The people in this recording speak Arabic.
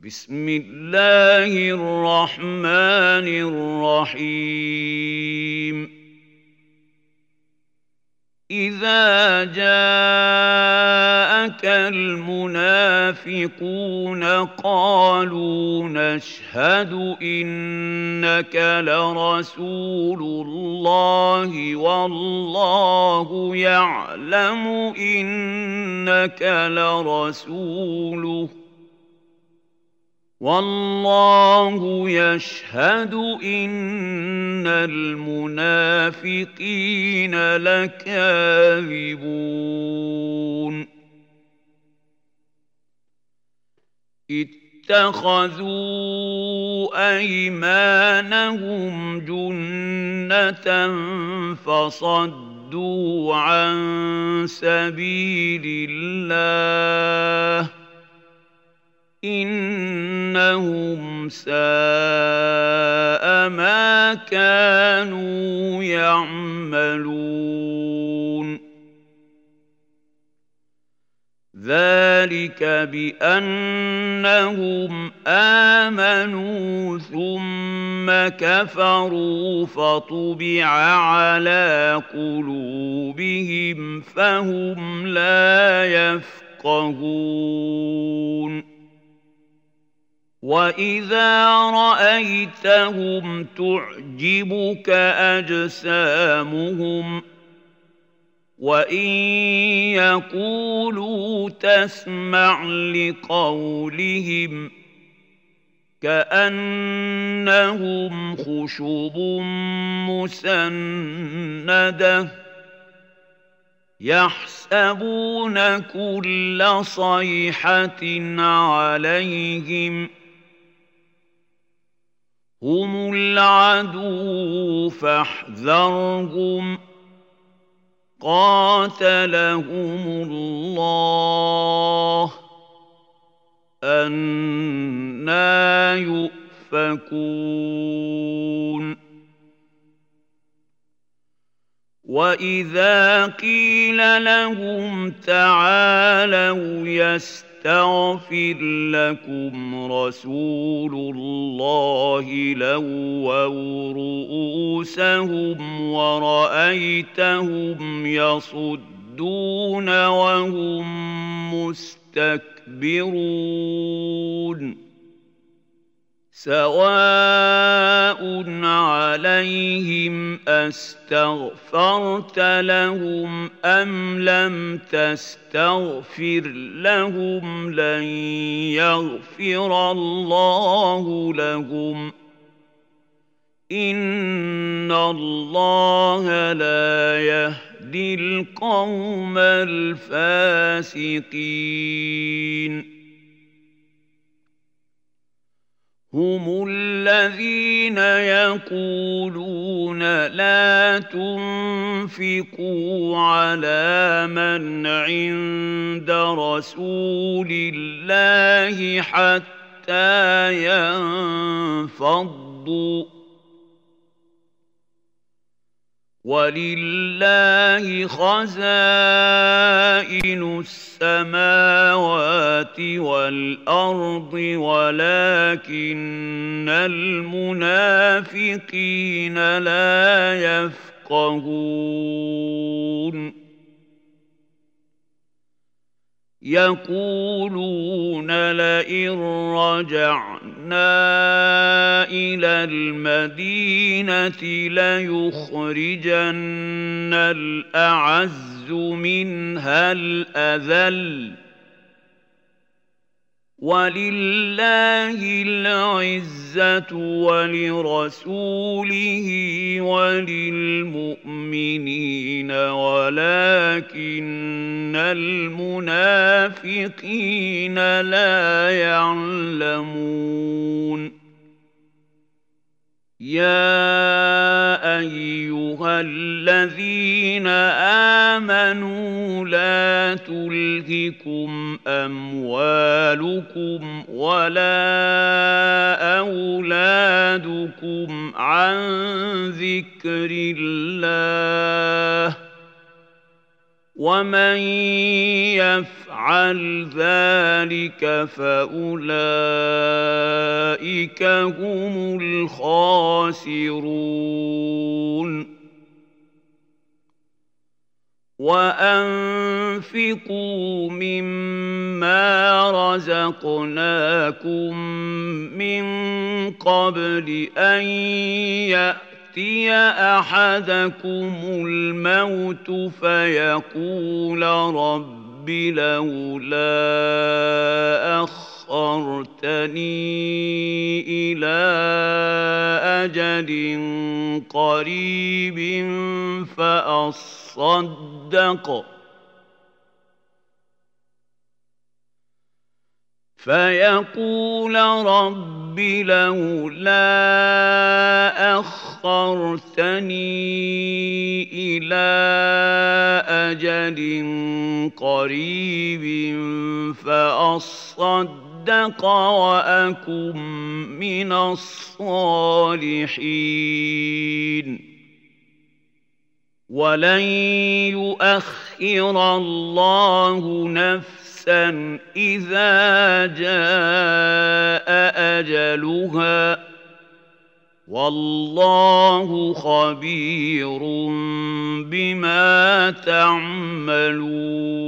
بسم الله الرحمن الرحيم إذا جاءك المنافقون قالوا نشهد إنك لرسول الله والله يعلم إنك لرسوله والله يشهد إن المنافقين لكاذبون اتخذوا أيمانهم جنة فصدوا عن سبيل الله إنهم ساء ما كانوا يعملون ذلك بأنهم آمنوا ثم كفروا فطبع على قلوبهم فهم لا يفقهون وَإِذَا رَأَيْتَهُمْ تُعْجِبُكَ أَجْسَامُهُمْ وَإِنْ يَقُولُوا تَسْمَعْ لِقَوْلِهِمْ كَأَنَّهُمْ خُشُبٌ مُّسَنَّدَةٌ يَحْسَبُونَ كُلَّ صَيْحَةٍ عَلَيْهِمْ هم العدو فاحذرهم قاتلهم الله أنى يؤفكون وَإِذَا قِيلَ لَهُمْ تَعَالَوْا يَسْتَغْفِرْ لَكُمْ رَسُولُ اللَّهِ لَوَّوْا رُءُوسَهُمْ وَرَأَيْتَهُمْ يَصُدُّونَ وَهُمْ مُسْتَكْبِرُونَ سواء عليهم أستغفرت لهم أم لم تستغفر لهم لن يغفر الله لهم إن الله لا يهدي القوم الفاسقين هم الذين يقولون لا تنفقوا على من عند رسول الله حتى ينفضوا ولله خزائن السماوات والأرض ولكن المنافقين لا يفقهون يقولون لئن رجعنا إلى المدينة ليخرجن الأعز منها الأذل ولله العزة ولرسوله وللمؤمنين ولكن المنافقين لا يعلمون يا أيها الذين آمنوا لا تلهكم أموالكم ولا أولادكم عن ذكر الله ومن يفعل يفعل ذلك فأولئك هم الخاسرون وأنفقوا مما رزقناكم من قبل أن يأتي أحدكم الموت فيقول رب لولا أخرتني إلى أجل قريب فيقول رب لولا أخرتني إلى أجل قريب فأصدق وأكن من الصالحين ولن يؤخر الله نفسا إذا جاء أجلها والله خبير بما تعملون